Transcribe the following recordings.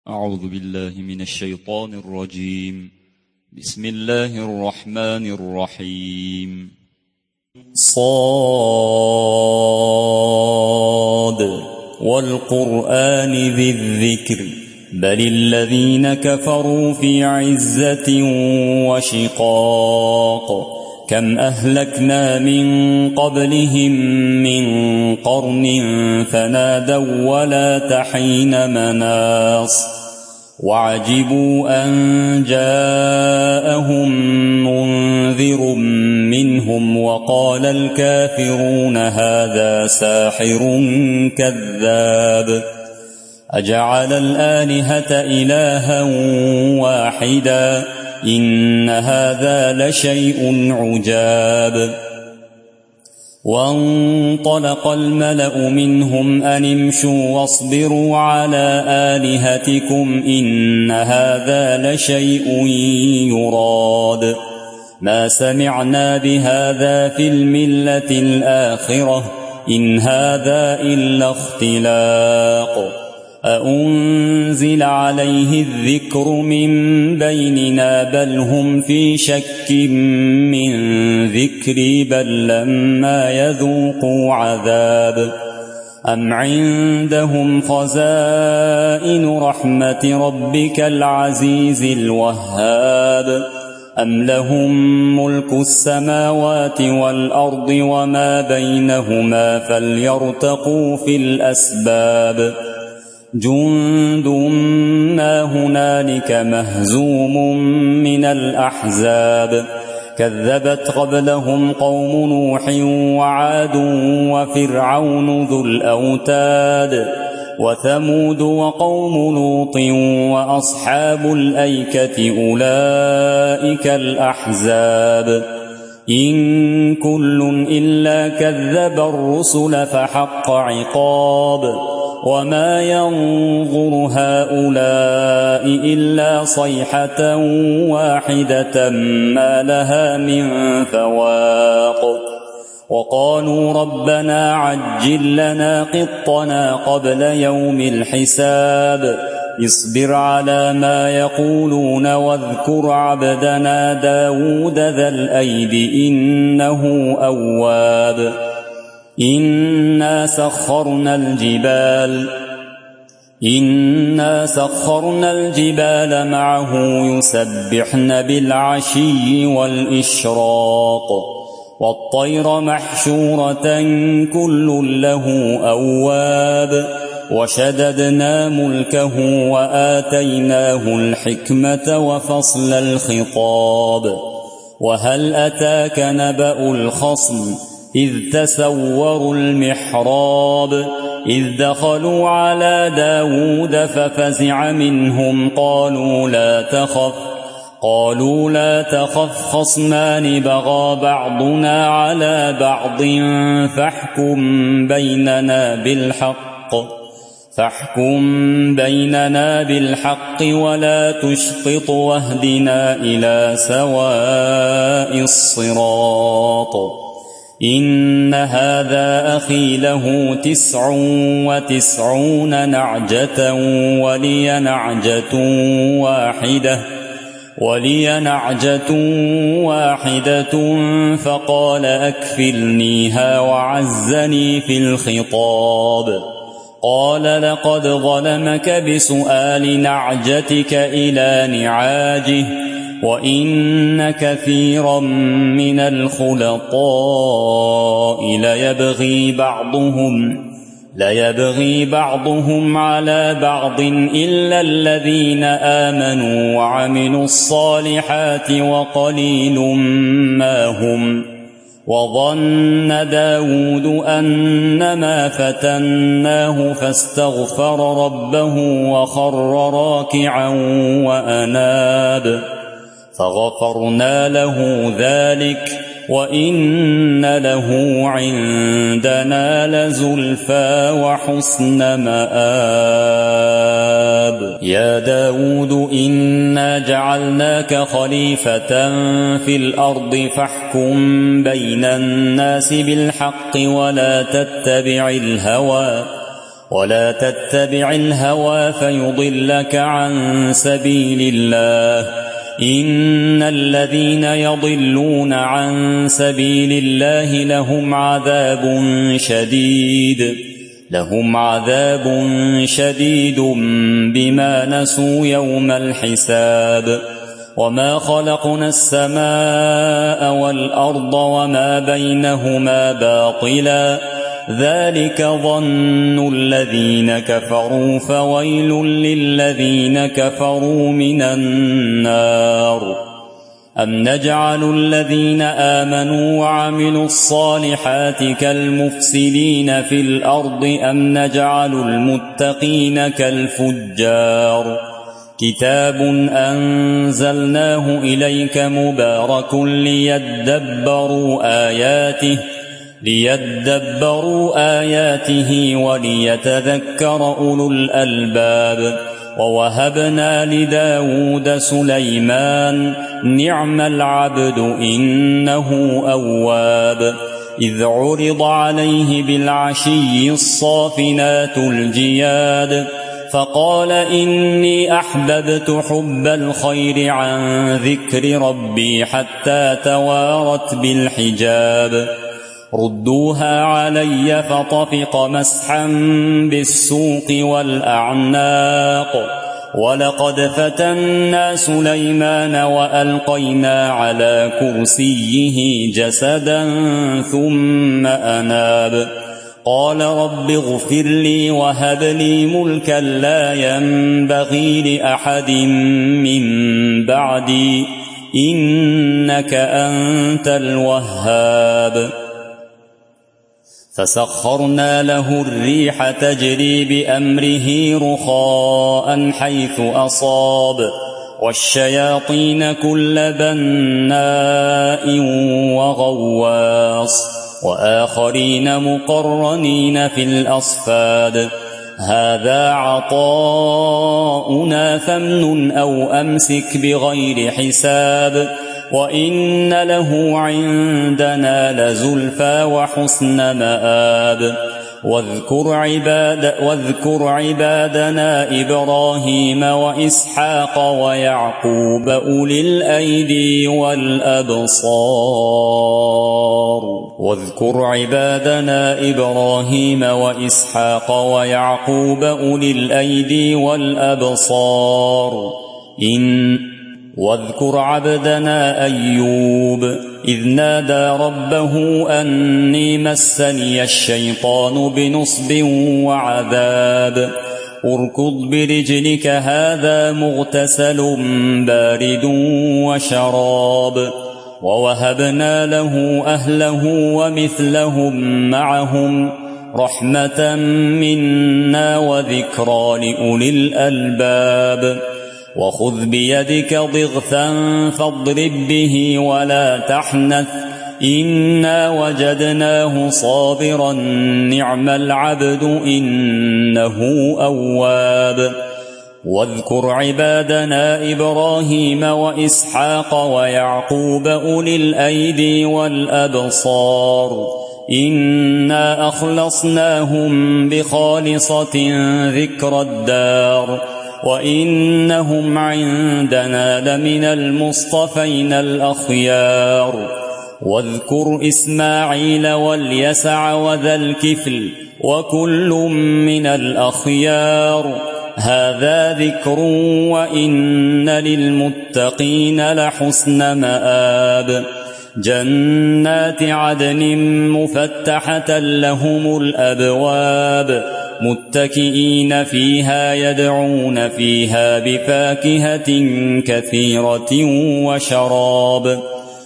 أعوذ بالله من الشيطان الرجيم. بسم الله الرحمن الرحيم. صاد والقرآن ذي الذكر بل الذين كفروا في عزة وشقاق كم أهلكنا من قبلهم من قرن فنادوا ولا تحين مناص وعجبوا أن جاءهم منذر منهم وقال الكافرون هذا ساحر كذاب أجعل الآلهة إلها واحدا إن هذا لشيء عجاب وانطلق الملأ منهم أن امشوا واصبروا على آلهتكم إن هذا لشيء يراد ما سمعنا بهذا في الملة الآخرة إن هذا إلا اختلاق أأنزل عليه الذكر من بيننا بل هم في شك من ذكري بل لما يذوقوا عذاب أم عندهم خزائن رحمة ربك العزيز الوهاب أم لهم ملك السماوات والأرض وما بينهما فليرتقوا في الأسباب جند ما هنالك مهزوم من الأحزاب كذبت قبلهم قوم نوح وعاد وفرعون ذو الأوتاد وثمود وقوم لوط وأصحاب الأيكة أولئك الأحزاب إن كل إلا كذب الرسل فحق عقاب وما ينظر هؤلاء إلا صيحة واحدة ما لها من فواق وقالوا ربنا عجل لنا قطنا قبل يوم الحساب اصبر على ما يقولون واذكر عبدنا داود ذا الأيد إنه أواب إنا سخرنا الجبال معه يسبحن بالعشي والإشراق والطير محشورة كل له أواب وشددنا ملكه وآتيناه الحكمة وفصل الخطاب وهل أتاك نبأ الخصم إذ تسوروا المحراب إذ دخلوا على داود ففزع منهم قالوا لا تخف خصمان بغى بعضنا على بعض فاحكم بيننا بالحق ولا تشطط واهدنا إلى سواء الصراط إن هذا أخي له 99 نعجة ولي نعجة واحدة فقال أكفلنيها وعزني في الخطاب قال لقد ظلمك بسؤال نعجتك إلى نعاجه وإن كثيرا من الخلطاء ليبغي بعضهم على بعض إلا الذين آمنوا وعملوا الصالحات وقليل ما هم وظن داود أنما فتناه فاستغفر ربه وخر راكعا وأناب فغفرنا له ذلك وإن له عندنا لزلفى وحسن مآب يا داود إنا جعلناك خليفة في الأرض فاحكم بين الناس بالحق ولا تتبع الهوى ولا تتبع الهوى فيضلك عن سبيل الله إن الذين يضلون عن سبيل الله لهم عذاب شديد بما نسوا يوم الحساب وما خلقنا السماء والأرض وما بينهما باطلا ذلك ظن الذين كفروا فويل للذين كفروا من النار أم نجعل الذين آمنوا وعملوا الصالحات كالمفسدين في الأرض أم نجعل المتقين كالفجار كتاب أنزلناه إليك مبارك ليدبروا آياته وليتذكر أولو الألباب ووهبنا لداود سليمان نعم العبد إنه أواب إذ عرض عليه بالعشي الصافنات الجياد فقال إني أحببت حب الخير عن ذكر ربي حتى توارت بالحجاب ردوها علي فطفق مسحا بالسوق والأعناق ولقد فتنا سليمان وألقينا على كرسيه جسدا ثم أناب قال رب اغفر لي وهب لي ملكا لا ينبغي لأحد من بعدي إنك أنت الوهاب فسخرنا له الريح تجري بأمره رخاء حيث أصاب والشياطين كل بناء وغواص وآخرين مقرنين في الأصفاد هذا عطاؤنا فامنن أو أمسك بغير حساب وإن له عندنا لزلفى وحسن مآب واذكر عبادنا إبراهيم وإسحاق ويعقوب أولي الأيدي والأبصار واذكر عبدنا أيوب إذ نادى ربه أني مسني الشيطان بنصب وعذاب اركض برجلك هذا مغتسل بارد وشراب ووهبنا له أهله ومثلهم معهم رحمة منا وذكرى لأولي الألباب وخذ بيدك ضغثا فاضرب به ولا تحنث إنا وجدناه صابرا نعم العبد إنه أواب واذكر عبادنا إبراهيم وإسحاق ويعقوب أولي الأيدي والأبصار إنا أخلصناهم بخالصة ذكر الدار وإنهم عندنا لمن المصطفين الأخيار واذكر إسماعيل واليسع وذا الكفل وكل من الأخيار هذا ذكر وإن للمتقين لحسن مآب جنات عدن مفتحة لهم الأبواب متكئين فيها يدعون فيها بفاكهة كثيرة وشراب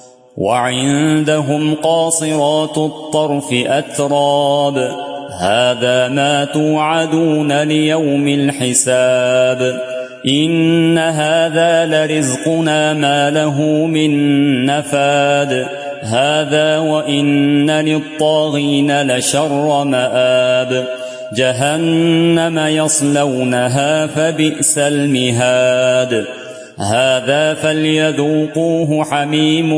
وعندهم قاصرات الطرف أتراب هذا ما توعدون ليوم الحساب إن هذا لرزقنا ما له من نفاد هذا وإن للطاغين لشر مآب جهنم يصلونها فبئس المهاد هذا فليذوقوه حميم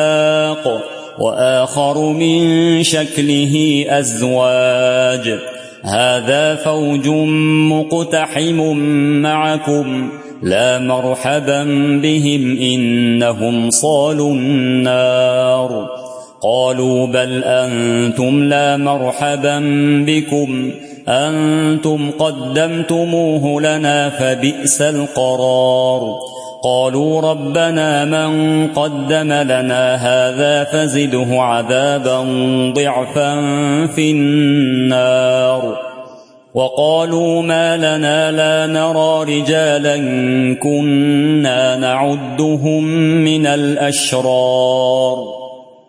وغساق وآخر من شكله أزواج هذا فوج مقتحم معكم لا مرحبا بهم إنهم صالوا النار. قالوا بل أنتم لا مرحبا بكم أنتم قدمتموه لنا فبئس القرار. قالوا ربنا من قدم لنا هذا فزده عذابا ضعفا في النار. وقالوا ما لنا لا نرى رجالا كنا نعدهم من الأشرار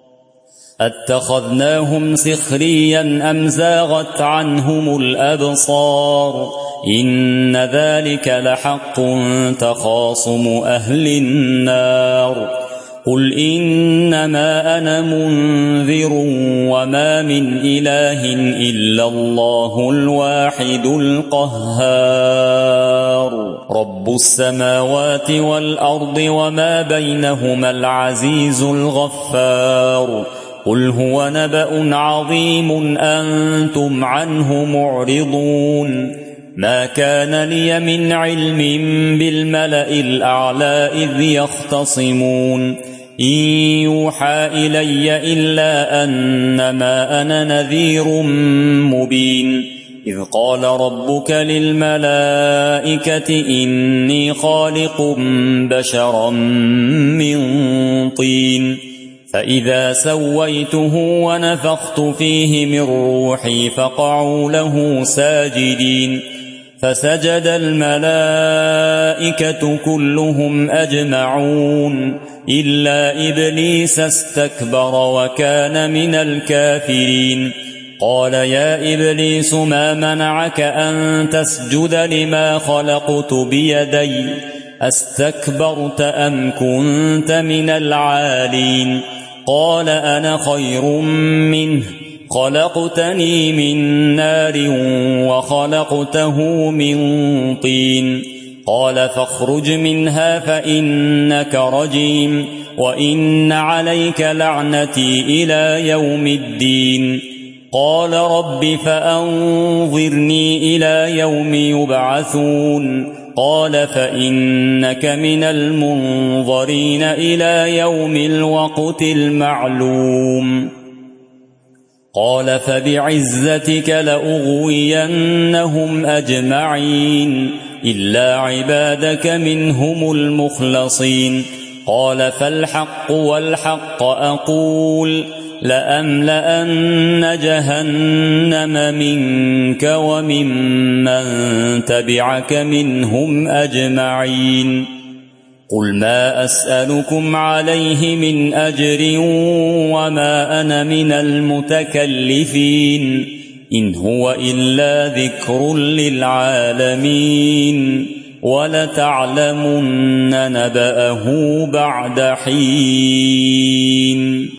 اتخذناهم سخريا أم زاغت عنهم الأبصار إن ذلك لحق تخاصم أهل النار. قل إنما أنا منذر وما من إله إلا الله الواحد القهار. رب السماوات والأرض وما بينهما العزيز الغفار. قل هو نبأ عظيم أنتم عنه معرضون. ما كان لي من علم بالملأ الأعلى إذ يختصمون إن يوحى إلي إلا أنما أنا نذير مبين. إذ قال ربك للملائكة إني خالق بشرا من طين فإذا سويته ونفخت فيه من روحي فقعوا له ساجدين. فسجد الملائكة كلهم أجمعون إلا إبليس استكبر وكان من الكافرين. قال يا إبليس ما منعك أن تسجد لما خلقت بيدي أستكبرت أم كنت من العالين؟ قال أنا خير منه خلقتني من نار وخلقته من طين. قال فاخرج منها فإنك رجيم وإن عليك لعنتي إلى يوم الدين. قال رب فأنظرني إلى يوم يبعثون. قال فإنك من المنظرين إلى يوم الوقت المعلوم. قال فبعزتك لأغوينهم أجمعين إلا عبادك منهم المخلصين. قال فالحق والحق أقول لأملأن جهنم منك وممن تبعك منهم أجمعين. قل ما أسألكم عليه من أجر وما أنا من المتكلفين إن هو إلا ذكر للعالمين ولتعلمن نبأه بعد حين.